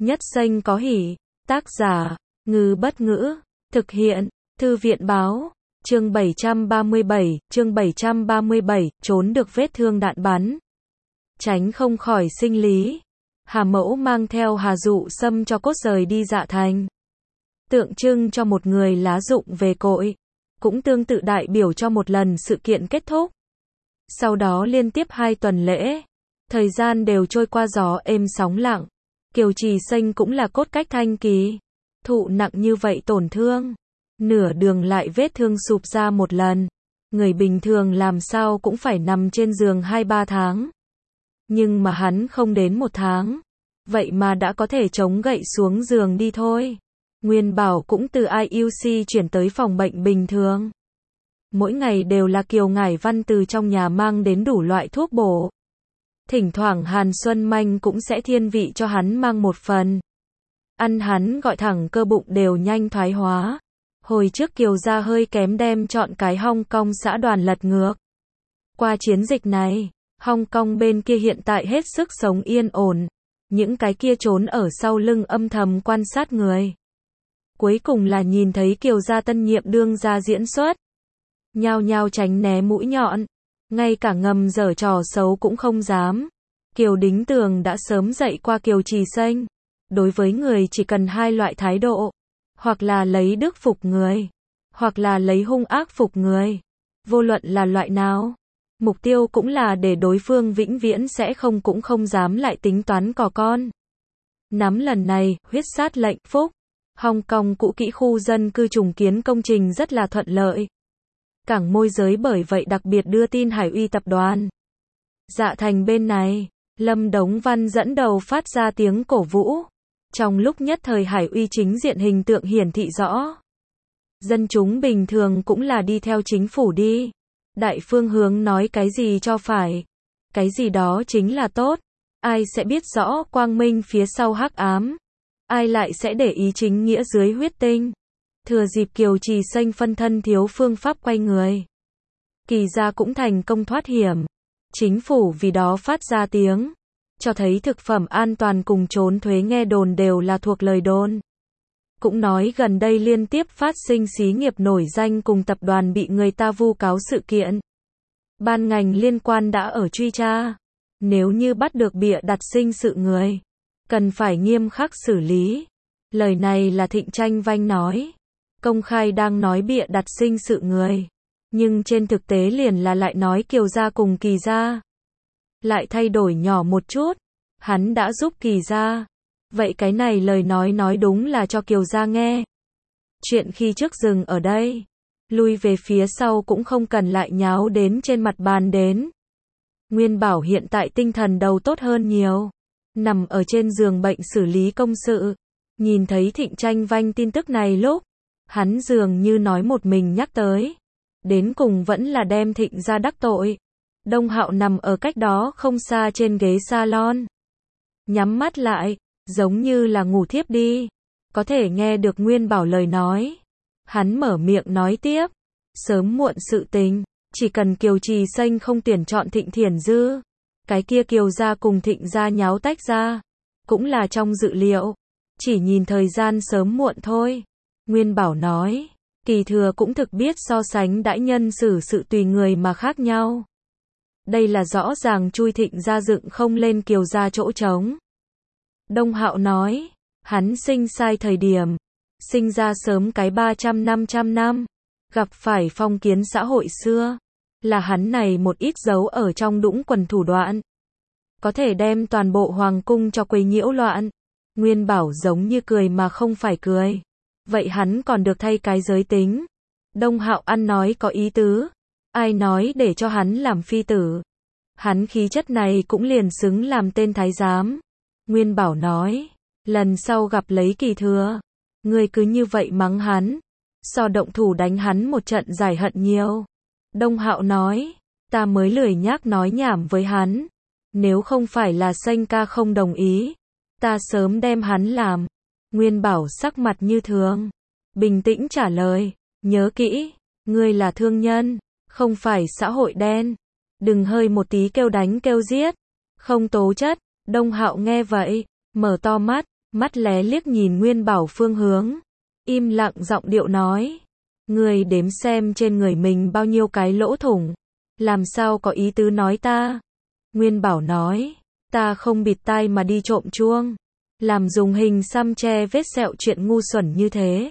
Nhất Xanh có hỉ. Tác giả, Ngư Bất Ngữ. Thực hiện, Thư viện Báo. Chương 737, trốn được vết thương đạn bắn. Tránh không khỏi sinh lý. Hà Mẫu mang theo Hà Dụ Sâm cho cốt rời đi Dạ Thành. Tượng trưng cho một người lá rụng về cội. Cũng tương tự đại biểu cho một lần sự kiện kết thúc. Sau đó liên tiếp 2 tuần lễ. Thời gian đều trôi qua gió êm sóng lặng. Kiều Trì Xanh cũng là cốt cách thanh kỳ. Thụ nặng như vậy tổn thương. Nửa đường lại vết thương sụp ra một lần. Người bình thường làm sao cũng phải nằm trên giường 2-3 tháng. Nhưng mà hắn không đến 1 tháng. Vậy mà đã có thể chống gậy xuống giường đi thôi. Nguyên Bảo cũng từ IUC chuyển tới phòng bệnh bình thường. Mỗi ngày đều là Kiều Ngải Văn từ trong nhà mang đến đủ loại thuốc bổ. Thỉnh thoảng Hàn Xuân Manh cũng sẽ thiên vị cho hắn mang một phần. Ăn hắn gọi thẳng cơ bụng đều nhanh thoái hóa. Hồi trước Kiều gia hơi kém đem chọn cái Hong Kong xã đoàn lật ngược. Qua chiến dịch này, Hong Kong bên kia hiện tại hết sức sống yên ổn. Những cái kia trốn ở sau lưng âm thầm quan sát người. Cuối cùng là nhìn thấy Kiều gia tân nhiệm đương gia diễn xuất. Nhao nhao tránh né mũi nhọn. Ngay cả ngầm giở trò xấu cũng không dám. Kiều Đính Tường đã sớm dạy qua Kiều Trì Xanh. Đối với người chỉ cần 2 loại thái độ. Hoặc là lấy đức phục người. Hoặc là lấy hung ác phục người. Vô luận là loại nào. Mục tiêu cũng là để đối phương vĩnh viễn sẽ không cũng không dám lại tính toán cò con. Nắm lần này, huyết sát lệnh phúc. Hong Kong cũ kỹ khu dân cư trùng kiến công trình rất là thuận lợi. Cảng môi giới bởi vậy đặc biệt đưa tin Hải Uy tập đoàn. Dạ Thành bên này, Lâm Đống Văn dẫn đầu phát ra tiếng cổ vũ. Trong lúc nhất thời Hải Uy chính diện hình tượng hiển thị rõ. Dân chúng bình thường cũng là đi theo chính phủ đi. Đại phương hướng nói cái gì cho phải. Cái gì đó chính là tốt. Ai sẽ biết rõ quang minh phía sau hắc ám. Ai lại sẽ để ý chính nghĩa dưới huyết tinh. Thừa dịp Kiều Trì Xanh phân thân thiếu phương pháp quay người. Kỳ gia cũng thành công thoát hiểm. Chính phủ vì đó phát ra tiếng. Cho thấy thực phẩm an toàn cùng trốn thuế nghe đồn đều là thuộc lời đồn. Cũng nói gần đây liên tiếp phát sinh xí nghiệp nổi danh cùng tập đoàn bị người ta vu cáo sự kiện. Ban ngành liên quan đã ở truy tra. Nếu như bắt được bịa đặt sinh sự người, cần phải nghiêm khắc xử lý. Lời này là Thịnh Tranh Vanh nói. Công khai đang nói bịa đặt sinh sự người. Nhưng trên thực tế liền là lại nói Kiều gia cùng Kỳ gia. Lại thay đổi nhỏ một chút. Hắn đã giúp Kỳ gia. Vậy cái này lời nói đúng là cho Kiều gia nghe. Chuyện khi trước dừng ở đây. Lui về phía sau cũng không cần lại nháo đến trên mặt bàn đến. Nguyên Bảo hiện tại tinh thần đầu tốt hơn nhiều. Nằm ở trên giường bệnh xử lý công sự. Nhìn thấy Thịnh Tranh Vanh tin tức này lúc. Hắn dường như nói một mình nhắc tới. Đến cùng vẫn là đem Thịnh ra đắc tội. Đông Hạo nằm ở cách đó không xa trên ghế salon. Nhắm mắt lại, giống như là ngủ thiếp đi. Có thể nghe được Nguyên Bảo lời nói. Hắn mở miệng nói tiếp. Sớm muộn sự tình. Chỉ cần Kiều Trì Xanh không tuyển chọn Thịnh Thiển Dư. Cái kia Kiều gia cùng Thịnh gia nháo tách ra. Cũng là trong dự liệu. Chỉ nhìn thời gian sớm muộn thôi. Nguyên Bảo nói. Kỳ thừa cũng thực biết so sánh đãi nhân xử sự tùy người mà khác nhau. Đây là rõ ràng chui Thịnh gia dựng không lên Kiều gia chỗ trống. Đông Hạo nói. Hắn sinh sai thời điểm. Sinh ra sớm cái 300-500 năm. Gặp phải phong kiến xã hội xưa. Là hắn này một ít dấu ở trong đũng quần thủ đoạn. Có thể đem toàn bộ hoàng cung cho quấy nhiễu loạn. Nguyên Bảo giống như cười mà không phải cười. Vậy hắn còn được thay cái giới tính. Đông Hạo ăn nói có ý tứ. Ai nói để cho hắn làm phi tử. Hắn khí chất này cũng liền xứng làm tên thái giám. Nguyên Bảo nói. Lần sau gặp lấy Kỳ thừa. Ngươi cứ như vậy mắng hắn. So động thủ đánh hắn một trận giải hận nhiều. Đông Hạo nói. Ta mới lười nhác nói nhảm với hắn. Nếu không phải là Xanh ca không đồng ý. Ta sớm đem hắn làm. Nguyên Bảo sắc mặt như thường. Bình tĩnh trả lời. Nhớ kỹ. Ngươi là thương nhân. Không phải xã hội đen. Đừng hơi một tí kêu đánh kêu giết. Không tố chất. Đông Hạo nghe vậy. Mở to mắt. mắt lé liếc nhìn Nguyên Bảo phương hướng, im lặng giọng điệu nói. Ngươi đếm xem trên người mình bao nhiêu cái lỗ thủng, làm sao có ý tứ nói ta. Nguyên Bảo nói, ta không bịt tai mà đi trộm chuông, làm dùng hình xăm che vết sẹo chuyện ngu xuẩn như thế.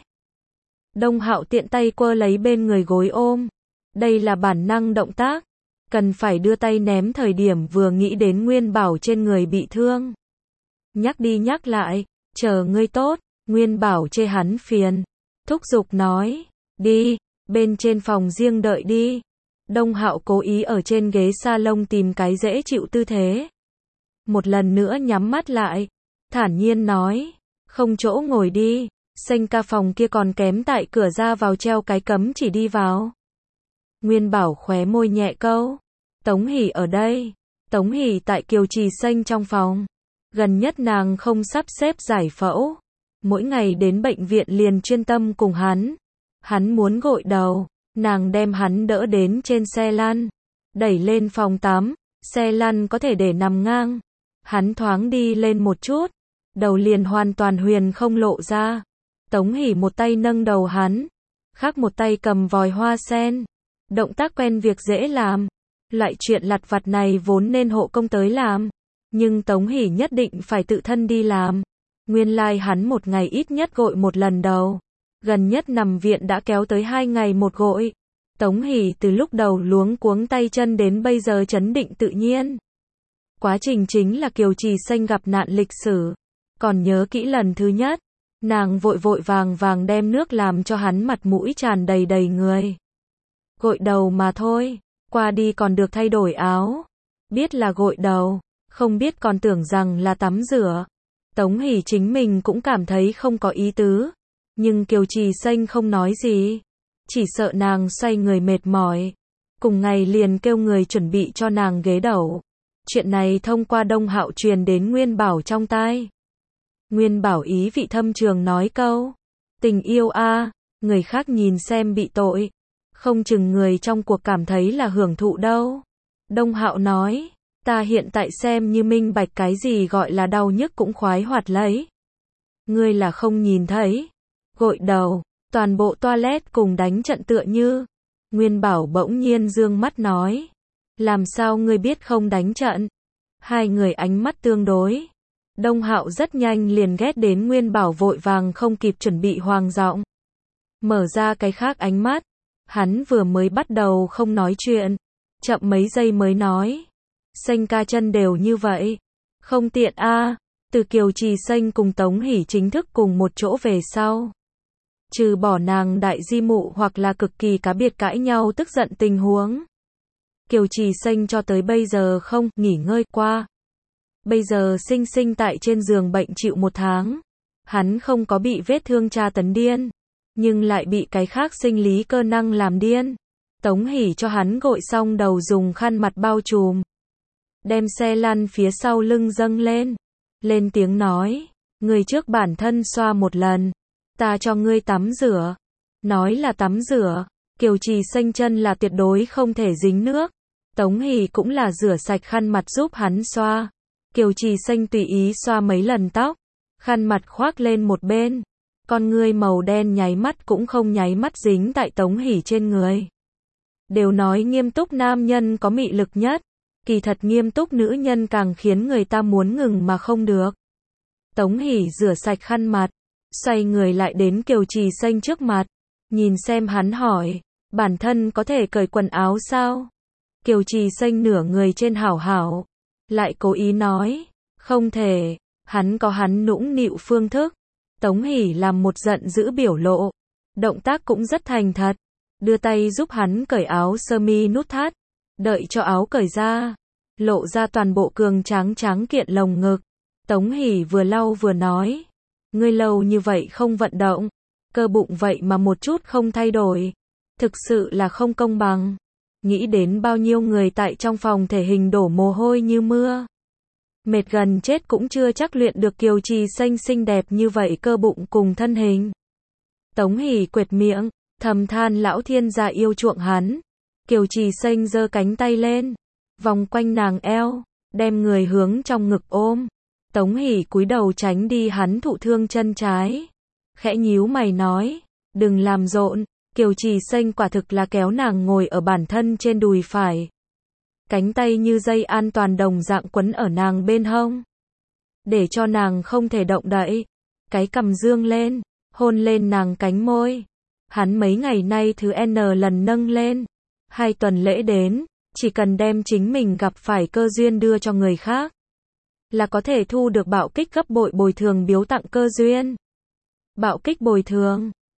Đông Hạo tiện tay quơ lấy bên người gối ôm, đây là bản năng động tác, cần phải đưa tay ném thời điểm vừa nghĩ đến Nguyên Bảo trên người bị thương. Nhắc đi nhắc lại, chờ ngươi tốt, Nguyên Bảo chê hắn phiền, thúc giục nói, đi, bên trên phòng riêng đợi đi. Đông Hạo cố ý ở trên ghế salon tìm cái dễ chịu tư thế. Một lần nữa nhắm mắt lại, thản nhiên nói, không chỗ ngồi đi, Xanh ca phòng kia còn kém tại cửa ra vào treo cái cấm chỉ đi vào. Nguyên Bảo khóe môi nhẹ câu, Tống Hỷ ở đây. Tống Hỷ tại Kiều Trì Xanh trong phòng. Gần nhất nàng không sắp xếp giải phẫu, mỗi ngày đến bệnh viện liền chuyên tâm cùng hắn. Hắn muốn gội đầu, nàng đem hắn đỡ đến trên xe lăn, đẩy lên phòng tắm, xe lăn có thể để nằm ngang. Hắn thoáng đi lên một chút, đầu liền hoàn toàn huyền không lộ ra. Tống Hỷ một tay nâng đầu hắn, khác một tay cầm vòi hoa sen. Động tác quen việc dễ làm. Loại chuyện lặt vặt này vốn nên hộ công tới làm, nhưng Tống Hỷ nhất định phải tự thân đi làm. Nguyên lai hắn một ngày ít nhất gội một lần đầu, gần nhất nằm viện đã kéo tới 2 ngày một gội. Tống Hỷ từ lúc đầu luống cuống tay chân đến bây giờ trấn định tự nhiên. Quá trình chính là Kiều Trì Xanh gặp nạn lịch sử. Còn nhớ kỹ lần thứ nhất, nàng vội vội vàng vàng đem nước làm cho hắn mặt mũi tràn đầy đầy người. Gội đầu mà thôi, qua đi còn được thay đổi áo. Biết là gội đầu, không biết còn tưởng rằng là tắm rửa. Tống Hỷ chính mình cũng cảm thấy không có ý tứ. Nhưng Kiều Trì Xanh không nói gì, chỉ sợ nàng xoay người mệt mỏi. Cùng ngày liền kêu người chuẩn bị cho nàng ghế đẩu. Chuyện này thông qua Đông Hạo truyền đến Nguyên Bảo trong tai. Nguyên Bảo ý vị thâm trường nói câu, tình yêu a, người khác nhìn xem bị tội, không chừng người trong cuộc cảm thấy là hưởng thụ đâu. Đông Hạo nói, ta hiện tại xem như minh bạch cái gì gọi là đau nhức cũng khoái hoạt lấy. Ngươi là không nhìn thấy. Gội đầu, toàn bộ toilet cùng đánh trận tựa như. Nguyên Bảo bỗng nhiên dương mắt nói, làm sao ngươi biết không đánh trận? Hai người ánh mắt tương đối. Đông Hạo rất nhanh liền ghét đến Nguyên Bảo vội vàng không kịp chuẩn bị hoàng giọng. Mở ra cái khác ánh mắt. Hắn vừa mới bắt đầu không nói chuyện, chậm mấy giây mới nói, Xanh ca chân đều như vậy, không tiện a. Từ Kiều Trì Xanh cùng Tống Hỷ chính thức cùng một chỗ về sau, trừ bỏ nàng đại di mụ hoặc là cực kỳ cá biệt cãi nhau tức giận tình huống, Kiều Trì Xanh cho tới bây giờ không nghỉ ngơi qua. Bây giờ sinh sinh tại trên giường bệnh chịu 1 tháng, hắn không có bị vết thương tra tấn điên, nhưng lại bị cái khác sinh lý cơ năng làm điên. Tống Hỷ cho hắn gội xong đầu dùng khăn mặt bao trùm, đem xe lăn phía sau lưng dâng lên, lên tiếng nói, người trước bản thân xoa một lần, ta cho ngươi tắm rửa. Nói là tắm rửa, Kiều Trì Xanh chân là tuyệt đối không thể dính nước. Tống Hỷ cũng là rửa sạch khăn mặt giúp hắn xoa. Kiều Trì Xanh tùy ý xoa mấy lần tóc, khăn mặt khoác lên một bên. Con ngươi màu đen nháy mắt cũng không nháy mắt dính tại Tống Hỷ trên người. Đều nói nghiêm túc nam nhân có mị lực nhất, kỳ thật nghiêm túc nữ nhân càng khiến người ta muốn ngừng mà không được. Tống Hỷ rửa sạch khăn mặt, xoay người lại đến Kiều Trì Xanh trước mặt, nhìn xem hắn hỏi, bản thân có thể cởi quần áo sao? Kiều Trì Xanh nửa người trên hảo hảo, lại cố ý nói, không thể, hắn có hắn nũng nịu phương thức. Tống Hỷ làm một giận dữ biểu lộ, động tác cũng rất thành thật, đưa tay giúp hắn cởi áo sơ mi nút thắt, đợi cho áo cởi ra, lộ ra toàn bộ cường tráng tráng kiện lồng ngực. Tống Hỷ vừa lau vừa nói, ngươi lâu như vậy không vận động, cơ bụng vậy mà một chút không thay đổi, thực sự là không công bằng. Nghĩ đến bao nhiêu người tại trong phòng thể hình đổ mồ hôi như mưa, mệt gần chết cũng chưa chắc luyện được Kiều Trì Xanh xinh đẹp như vậy cơ bụng cùng thân hình. Tống Hỷ quệt miệng, thầm than lão thiên gia yêu chuộng hắn. Kiều Trì Xanh giơ cánh tay lên, vòng quanh nàng eo, đem người hướng trong ngực ôm, Tống Hỷ cúi đầu tránh đi hắn thụ thương chân trái. Khẽ nhíu mày nói, đừng làm rộn. Kiều Trì Xanh quả thực là kéo nàng ngồi ở bản thân trên đùi phải. Cánh tay như dây an toàn đồng dạng quấn ở nàng bên hông. Để cho nàng không thể động đậy. Cái cằm dương lên, hôn lên nàng cánh môi. Hắn mấy ngày nay thứ N lần nâng lên. 2 tuần lễ đến, chỉ cần đem chính mình gặp phải cơ duyên đưa cho người khác, là có thể thu được bạo kích gấp bội bồi thường biếu tặng cơ duyên. Bạo kích bồi thường.